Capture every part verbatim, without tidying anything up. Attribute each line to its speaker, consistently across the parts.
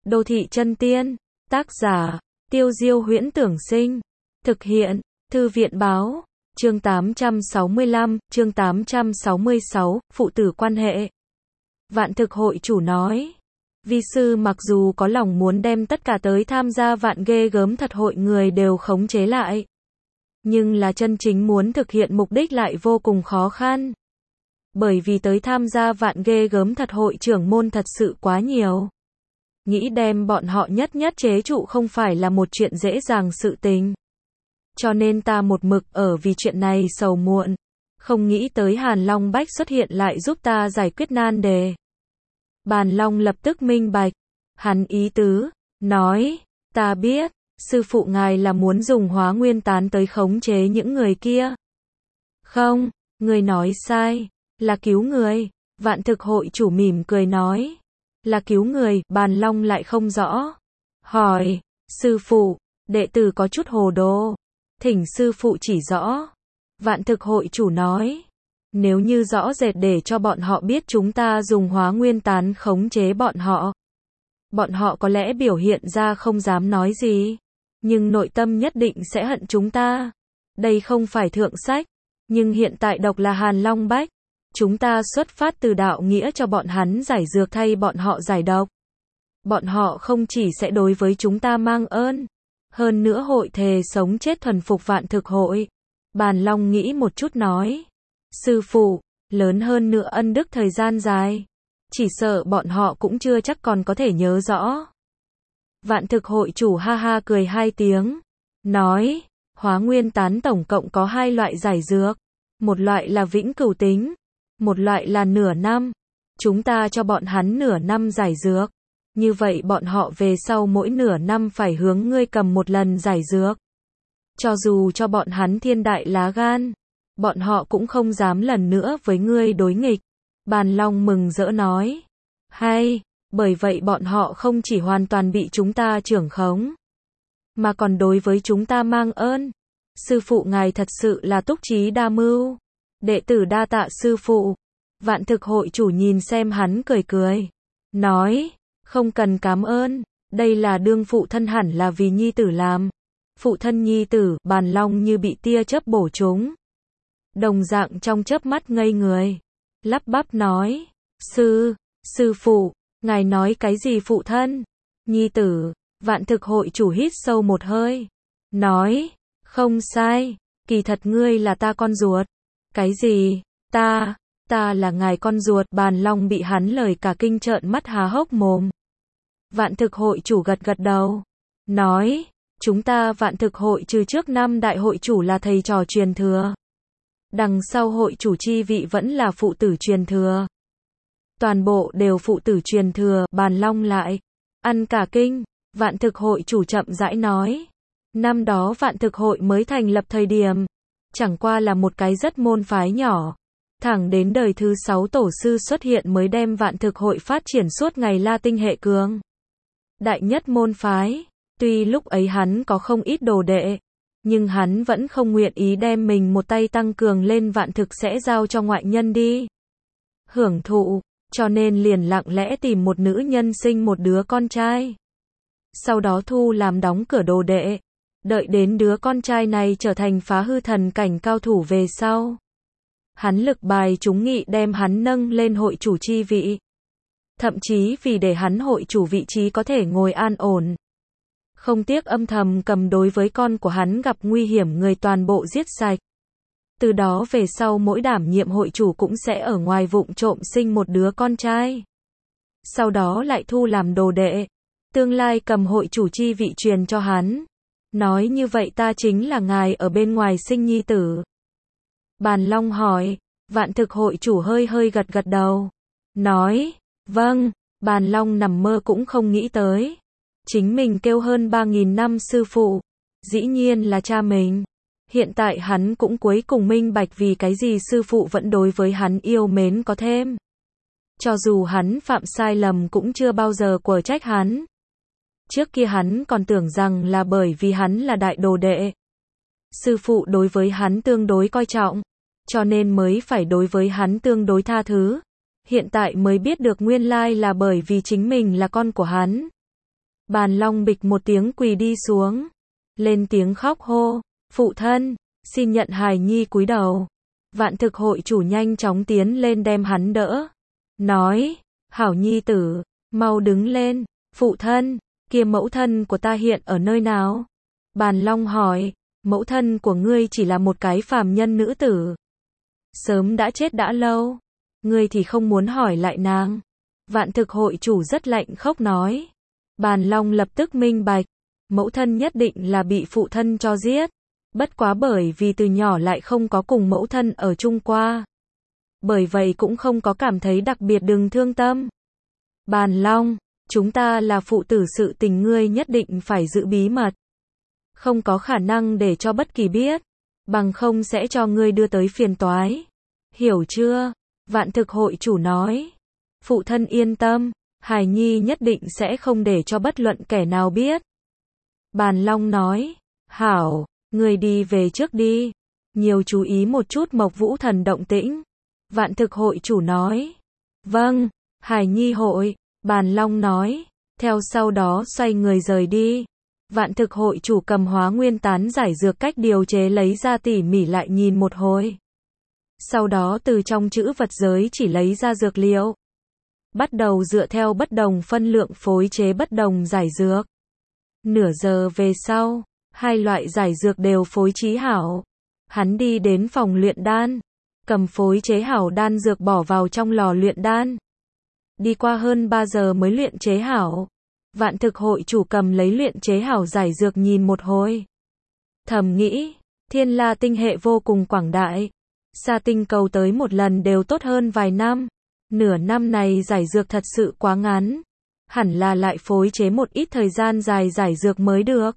Speaker 1: Đô thị chân tiên, tác giả, Tiêu Diêu Huyễn Tưởng Sinh, thực hiện, Thư viện Báo, chương tám trăm sáu mươi lăm, chương tám trăm sáu mươi sáu, phụ tử quan hệ. Vạn Thực hội chủ nói, vi sư mặc dù có lòng muốn đem tất cả tới tham gia vạn ghê gớm thật hội người đều khống chế lại, nhưng là chân chính muốn thực hiện mục đích lại vô cùng khó khăn. Bởi vì tới tham gia vạn ghê gớm thật hội trưởng môn thật sự quá nhiều. Nghĩ đem bọn họ nhất nhất chế trụ không phải là một chuyện dễ dàng sự tình. Cho nên ta một mực ở vì chuyện này sầu muộn. Không nghĩ tới Hàn Long Bách xuất hiện lại giúp ta giải quyết nan đề. Bàn Long lập tức minh bạch. Hắn ý tứ, nói, ta biết, sư phụ ngài là muốn dùng hóa nguyên tán tới khống chế những người kia. Không, người nói sai, là cứu người. Vạn Thực hội chủ mỉm cười nói. Là cứu người, Bàn Long lại không rõ. Hỏi, sư phụ, đệ tử có chút hồ đồ. Thỉnh sư phụ chỉ rõ. Vạn Thực hội chủ nói. Nếu như rõ rệt để cho bọn họ biết chúng ta dùng hóa nguyên tán khống chế bọn họ. Bọn họ có lẽ biểu hiện ra không dám nói gì. Nhưng nội tâm nhất định sẽ hận chúng ta. Đây không phải thượng sách. Nhưng hiện tại độc là Hàn Long Bách. Chúng ta xuất phát từ đạo nghĩa cho bọn hắn giải dược thay bọn họ giải độc. Bọn họ không chỉ sẽ đối với chúng ta mang ơn. Hơn nữa hội thề sống chết thuần phục Vạn Thực hội. Bàn Long nghĩ một chút nói. Sư phụ, lớn hơn nữa ân đức thời gian dài. Chỉ sợ bọn họ cũng chưa chắc còn có thể nhớ rõ. Vạn Thực hội chủ ha ha cười hai tiếng. Nói, hóa nguyên tán tổng cộng có hai loại giải dược. Một loại là vĩnh cửu tính. Một loại là nửa năm. Chúng ta cho bọn hắn nửa năm giải dược. Như vậy bọn họ về sau mỗi nửa năm phải hướng ngươi cầm một lần giải dược. Cho dù cho bọn hắn thiên đại lá gan, bọn họ cũng không dám lần nữa với ngươi đối nghịch. Bàn Long mừng rỡ nói. Hay, bởi vậy bọn họ không chỉ hoàn toàn bị chúng ta trưởng khống, mà còn đối với chúng ta mang ơn. Sư phụ ngài thật sự là túc trí đa mưu. Đệ tử đa tạ sư phụ. Vạn Thực hội chủ nhìn xem hắn cười cười. Nói, không cần cảm ơn. Đây là đương phụ thân hẳn là vì nhi tử làm. Phụ thân nhi tử, Bàn Long như bị tia chớp bổ trúng. Đồng dạng trong chớp mắt ngây người. Lắp bắp nói, sư, sư phụ, ngài nói cái gì phụ thân? Nhi tử, Vạn Thực hội chủ hít sâu một hơi. Nói, không sai, kỳ thật ngươi là ta con ruột. Cái gì? Ta, ta là ngài con ruột. Bàn Long bị hắn lời cả kinh trợn mắt há hốc mồm. Vạn Thực hội chủ gật gật đầu. Nói, chúng ta Vạn Thực hội trừ trước năm đại hội chủ là thầy trò truyền thừa. Đằng sau hội chủ chi vị vẫn là phụ tử truyền thừa. Toàn bộ đều phụ tử truyền thừa. Bàn Long lại ăn cả kinh. Vạn Thực hội chủ chậm rãi nói. Năm đó Vạn Thực hội mới thành lập thời điểm. Chẳng qua là một cái rất môn phái nhỏ. Thẳng đến đời thứ sáu tổ sư xuất hiện mới đem Vạn Thực hội phát triển suốt ngày La Tinh hệ cường. Đại nhất môn phái. Tuy lúc ấy hắn có không ít đồ đệ. Nhưng hắn vẫn không nguyện ý đem mình một tay tăng cường lên Vạn Thực sẽ giao cho ngoại nhân đi hưởng thụ. Cho nên liền lặng lẽ tìm một nữ nhân sinh một đứa con trai. Sau đó thu làm đóng cửa đồ đệ. Đợi đến đứa con trai này trở thành phá hư thần cảnh cao thủ về sau. Hắn lực bài chúng nghị đem hắn nâng lên hội chủ chi vị. Thậm chí vì để hắn hội chủ vị trí có thể ngồi an ổn. Không tiếc âm thầm cầm đối với con của hắn gặp nguy hiểm người toàn bộ giết sạch. Từ đó về sau mỗi đảm nhiệm hội chủ cũng sẽ ở ngoài vụng trộm sinh một đứa con trai. Sau đó lại thu làm đồ đệ. Tương lai cầm hội chủ chi vị truyền cho hắn. Nói như vậy ta chính là ngài ở bên ngoài sinh nhi tử. Bàn Long hỏi. Vạn Thực hội chủ hơi hơi gật gật đầu. Nói, vâng. Bàn Long nằm mơ cũng không nghĩ tới. Chính mình kêu hơn ba nghìn năm sư phụ. Dĩ nhiên là cha mình. Hiện tại hắn cũng cuối cùng minh bạch vì cái gì sư phụ vẫn đối với hắn yêu mến có thêm. Cho dù hắn phạm sai lầm cũng chưa bao giờ quở trách hắn. Trước kia hắn còn tưởng rằng là bởi vì hắn là đại đồ đệ. Sư phụ đối với hắn tương đối coi trọng. Cho nên mới phải đối với hắn tương đối tha thứ. Hiện tại mới biết được nguyên lai là bởi vì chính mình là con của hắn. Bàn Long bịch một tiếng quỳ đi xuống, lên tiếng khóc hô, phụ thân, xin nhận hài nhi cúi đầu. Vạn thực hội chủ nhanh chóng tiến lên đem hắn đỡ, nói, hảo nhi tử, mau đứng lên, phụ thân, kia mẫu thân của ta hiện ở nơi nào? Bàn Long hỏi, mẫu thân của ngươi chỉ là một cái phàm nhân nữ tử, sớm đã chết đã lâu, ngươi thì không muốn hỏi lại nàng. Vạn thực hội chủ rất lạnh khốc nói. Bàn Long lập tức minh bạch, mẫu thân nhất định là bị phụ thân cho giết, bất quá bởi vì từ nhỏ lại không có cùng mẫu thân ở chung qua, bởi vậy cũng không có cảm thấy đặc biệt đừng thương tâm. Bàn Long, chúng ta là phụ tử, sự tình ngươi nhất định phải giữ bí mật, không có khả năng để cho bất kỳ biết, bằng không sẽ cho ngươi đưa tới phiền toái, hiểu chưa? Vạn thực hội chủ nói. Phụ thân yên tâm, hài nhi nhất định sẽ không để cho bất luận kẻ nào biết. Bàn Long nói, hảo, ngươi đi về trước đi, nhiều chú ý một chút Mộc Vũ Thần động tĩnh. Vạn thực hội chủ nói, vâng, hài nhi hội. Bàn Long nói, theo sau đó xoay người rời đi. Vạn thực hội chủ cầm hóa nguyên tán giải dược cách điều chế lấy ra tỉ mỉ lại nhìn một hồi. Sau đó từ trong chữ vật giới chỉ lấy ra dược liệu, bắt đầu dựa theo bất đồng phân lượng phối chế bất đồng giải dược. Nửa giờ về sau, hai loại giải dược đều phối trí hảo. Hắn đi đến phòng luyện đan, cầm phối chế hảo đan dược bỏ vào trong lò luyện đan. Đi qua hơn ba giờ mới luyện chế hảo. Vạn thực hội chủ cầm lấy luyện chế hảo giải dược nhìn một hồi. Thầm nghĩ, Thiên La tinh hệ vô cùng quảng đại, xa tinh cầu tới một lần đều tốt hơn vài năm. Nửa năm này giải dược thật sự quá ngắn, hẳn là lại phối chế một ít thời gian dài giải dược mới được.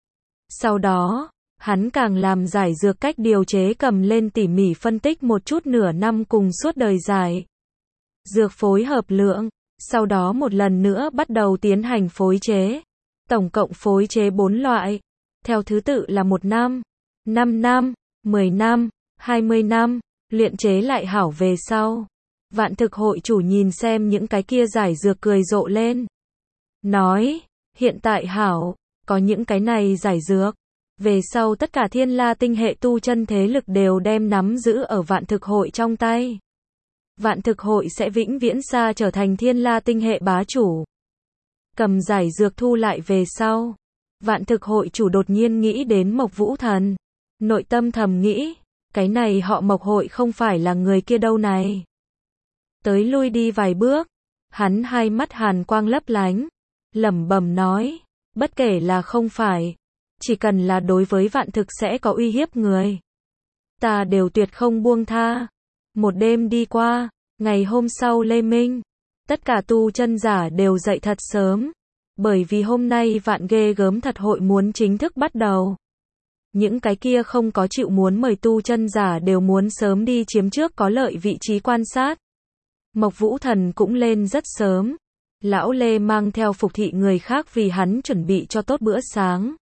Speaker 1: Sau đó, hắn càng làm giải dược cách điều chế cầm lên tỉ mỉ phân tích một chút nửa năm cùng suốt đời giải dược phối hợp lượng, sau đó một lần nữa bắt đầu tiến hành phối chế. Tổng cộng phối chế bốn loại, theo thứ tự là một năm, năm năm, mười năm, hai mươi năm, luyện chế lại hảo về sau. Vạn thực hội chủ nhìn xem những cái kia giải dược cười rộ lên. Nói, hiện tại hảo, có những cái này giải dược, về sau tất cả Thiên La tinh hệ tu chân thế lực đều đem nắm giữ ở vạn thực hội trong tay. Vạn thực hội sẽ vĩnh viễn xa trở thành Thiên La tinh hệ bá chủ. Cầm giải dược thu lại về sau, vạn thực hội chủ đột nhiên nghĩ đến Mộc Vũ Thần. Nội tâm thầm nghĩ, cái này họ Mộc hội không phải là người kia đâu này. Tới lui đi vài bước, hắn hai mắt hàn quang lấp lánh, lẩm bẩm nói, bất kể là không phải, chỉ cần là đối với vạn thực sẽ có uy hiếp người, ta đều tuyệt không buông tha. Một đêm đi qua, ngày hôm sau lê minh, tất cả tu chân giả đều dậy thật sớm, bởi vì hôm nay vạn ghê gớm thật hội muốn chính thức bắt đầu. Những cái kia không có chịu muốn mời tu chân giả đều muốn sớm đi chiếm trước có lợi vị trí quan sát. Mộc Vũ Thần cũng lên rất sớm. Lão Lê mang theo phục thị người khác vì hắn chuẩn bị cho tốt bữa sáng.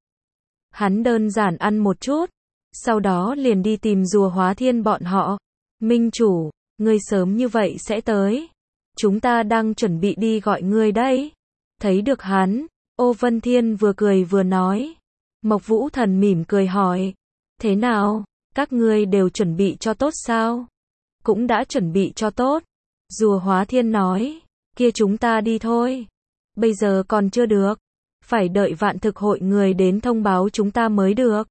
Speaker 1: Hắn đơn giản ăn một chút, sau đó liền đi tìm Rùa Hóa Thiên bọn họ. Minh chủ, ngươi sớm như vậy sẽ tới. Chúng ta đang chuẩn bị đi gọi ngươi đấy. Thấy được hắn, Ô Vân Thiên vừa cười vừa nói. Mộc Vũ Thần mỉm cười hỏi, thế nào, các ngươi đều chuẩn bị cho tốt sao? Cũng đã chuẩn bị cho tốt. Rùa Hóa Thiên nói, kia chúng ta đi thôi. Bây giờ còn chưa được, phải đợi vạn thực hội người đến thông báo chúng ta mới được.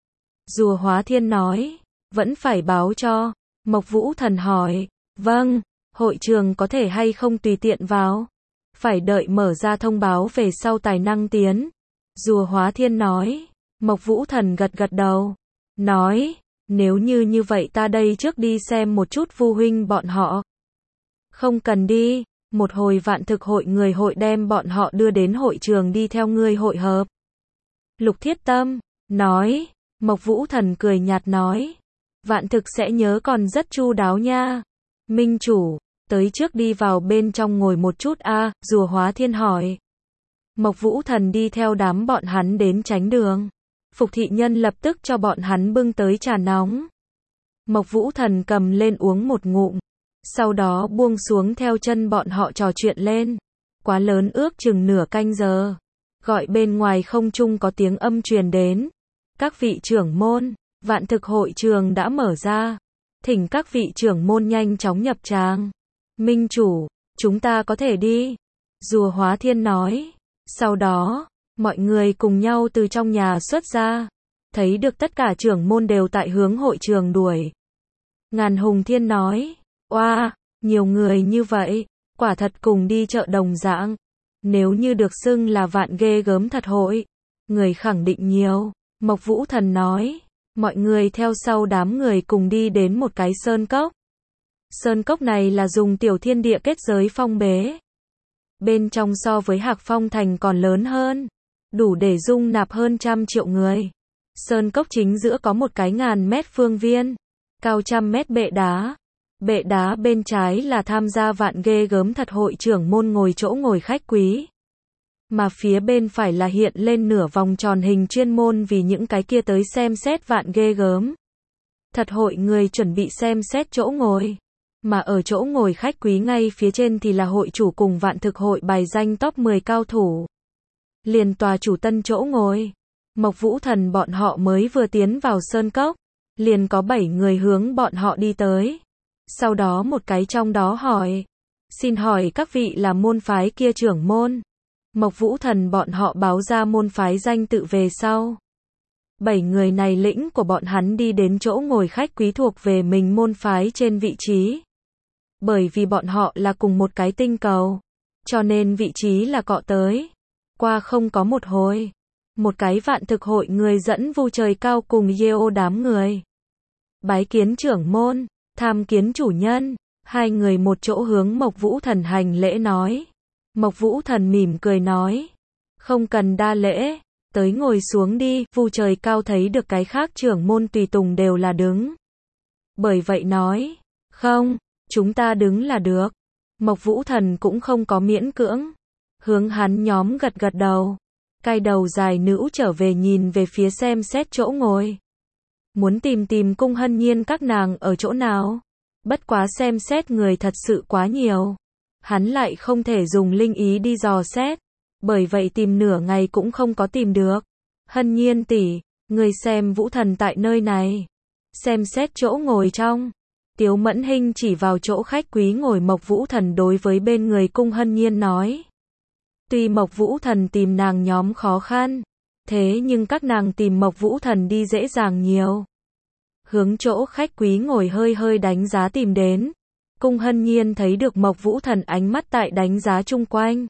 Speaker 1: Rùa Hóa Thiên nói, vẫn phải báo cho. Mộc Vũ Thần hỏi, vâng, hội trường có thể hay không tùy tiện vào? Phải đợi mở ra thông báo về sau tài năng tiến. Rùa Hóa Thiên nói. Mộc Vũ Thần gật gật đầu, nói, nếu như như vậy ta đây trước đi xem một chút Vu huynh bọn họ. Không cần đi, một hồi vạn thực hội người hội đem bọn họ đưa đến hội trường đi theo ngươi hội hợp. Lục Thiết Tâm nói. Mộc Vũ Thần cười nhạt nói, vạn thực sẽ nhớ còn rất chu đáo nha. Minh chủ, tới trước đi vào bên trong ngồi một chút a. À, Rùa Hóa Thiên hỏi. Mộc Vũ Thần đi theo đám bọn hắn đến tránh đường. Phục thị nhân lập tức cho bọn hắn bưng tới trà nóng. Mộc Vũ Thần cầm lên uống một ngụm, sau đó buông xuống theo chân bọn họ trò chuyện lên. Quá lớn ước chừng nửa canh giờ. gọi bên ngoài không trung có tiếng âm truyền đến. Các vị trưởng môn, vạn thực hội trường đã mở ra. Thỉnh các vị trưởng môn nhanh chóng nhập tràng. Minh chủ, chúng ta có thể đi. Rùa Hóa Thiên nói. Sau đó, mọi người cùng nhau từ trong nhà xuất ra. Thấy được tất cả trưởng môn đều tại hướng hội trường đuổi. Ngàn Hùng Thiên nói. Oa, nhiều người như vậy, quả thật cùng đi chợ đồng dạng. Nếu như được xưng là vạn ghê gớm thật hội, người khẳng định nhiều. Mộc Vũ Thần nói. Mọi người theo sau đám người cùng đi đến một cái sơn cốc. Sơn cốc này là dùng tiểu thiên địa kết giới phong bế. Bên trong so với Hạc Phong Thành còn lớn hơn. Đủ để dung nạp hơn trăm triệu người. Sơn cốc chính giữa có một cái ngàn mét phương viên. Cao trăm mét bệ đá. Bệ đá bên trái là tham gia vạn ghê gớm thật hội trưởng môn ngồi chỗ ngồi khách quý. Mà phía bên phải là hiện lên nửa vòng tròn hình chuyên môn vì những cái kia tới xem xét vạn ghê gớm. Thật hội người chuẩn bị xem xét chỗ ngồi. Mà ở chỗ ngồi khách quý ngay phía trên thì là hội chủ cùng vạn thực hội bài danh top mười cao thủ. Liền tòa chủ tân chỗ ngồi. Mộc Vũ Thần bọn họ mới vừa tiến vào sơn cốc. Liền có bảy người hướng bọn họ đi tới. Sau đó một cái trong đó hỏi. Xin hỏi các vị là môn phái kia trưởng môn. Mộc Vũ Thần bọn họ báo ra môn phái danh tự về sau. Bảy người này lĩnh của bọn hắn đi đến chỗ ngồi khách quý thuộc về mình môn phái trên vị trí. Bởi vì bọn họ là cùng một cái tinh cầu. Cho nên vị trí là cọ tới. Qua không có một hồi. Một cái vạn thực hội người dẫn vu trời cao cùng Yeo đám người. Bái kiến trưởng môn, tham kiến chủ nhân. Hai người một chỗ hướng Mộc Vũ Thần hành lễ nói. Mộc Vũ Thần mỉm cười nói. Không cần đa lễ. Tới ngồi xuống đi. Vu trời cao thấy được cái khác trưởng môn tùy tùng đều là đứng. Bởi vậy nói. Không, chúng ta đứng là được. Mộc Vũ Thần cũng không có miễn cưỡng. Hướng hắn nhóm gật gật đầu. Cai đầu dài nữ trở về nhìn về phía xem xét chỗ ngồi. Muốn tìm tìm Cung Hân Nhiên các nàng ở chỗ nào. Bất quá xem xét người thật sự quá nhiều. Hắn lại không thể dùng linh ý đi dò xét. Bởi vậy tìm nửa ngày cũng không có tìm được. Hân Nhiên tỷ, người xem Vũ Thần tại nơi này. Xem xét chỗ ngồi trong. Tiếu Mẫn Hinh chỉ vào chỗ khách quý ngồi Mộc Vũ Thần đối với bên người Cung Hân Nhiên nói. Tuy Mộc Vũ Thần tìm nàng nhóm khó khăn. Thế nhưng các nàng tìm Mộc Vũ Thần đi dễ dàng nhiều. Hướng chỗ khách quý ngồi hơi hơi đánh giá tìm đến. Cung Hân Nhiên thấy được Mộc Vũ Thần ánh mắt tại đánh giá chung quanh.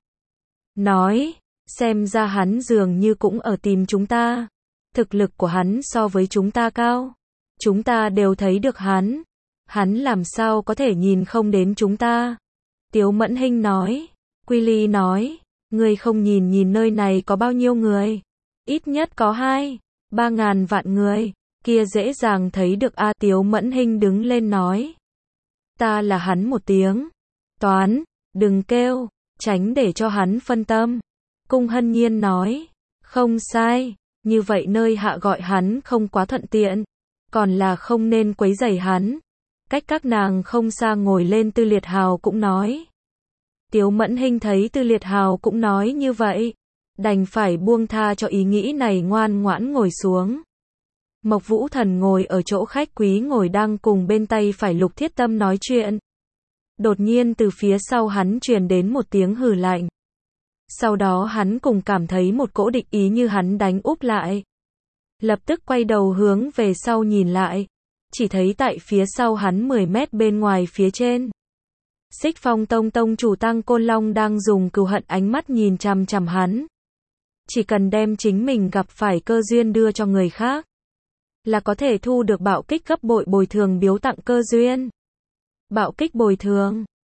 Speaker 1: Nói, xem ra hắn dường như cũng ở tìm chúng ta. Thực lực của hắn so với chúng ta cao. Chúng ta đều thấy được hắn. Hắn làm sao có thể nhìn không đến chúng ta. Tiếu Mẫn Hinh nói. Quy Ly nói. Ngươi không nhìn nhìn nơi này có bao nhiêu người. Ít nhất có hai, ba ngàn vạn người. Kia dễ dàng thấy được A. Tiếu Mẫn Hinh đứng lên nói. Ta là hắn một tiếng. Toán, đừng kêu, tránh để cho hắn phân tâm. Cung Hân Nhiên nói. Không sai, như vậy nơi hạ gọi hắn không quá thuận tiện. Còn là không nên quấy rầy hắn. Cách các nàng không xa ngồi lên Tư Liệt Hào cũng nói. Tiếu Mẫn Hinh thấy Tư Liệt Hào cũng nói như vậy. Đành phải buông tha cho ý nghĩ này ngoan ngoãn ngồi xuống. Mộc Vũ Thần ngồi ở chỗ khách quý ngồi đang cùng bên tay phải Lục Thiết Tâm nói chuyện. Đột nhiên từ phía sau hắn truyền đến một tiếng hừ lạnh. Sau đó hắn cùng cảm thấy một cỗ địch ý như hắn đánh úp lại. Lập tức quay đầu hướng về sau nhìn lại. Chỉ thấy tại phía sau hắn mười mét bên ngoài phía trên. Xích Phong Tông Tông chủ Tăng Côn Long đang dùng cừu hận ánh mắt nhìn chằm chằm hắn. Chỉ cần đem chính mình gặp phải cơ duyên đưa cho người khác. Là có thể thu được bạo kích gấp bội bồi thường biếu tặng cơ duyên. Bạo kích bồi thường.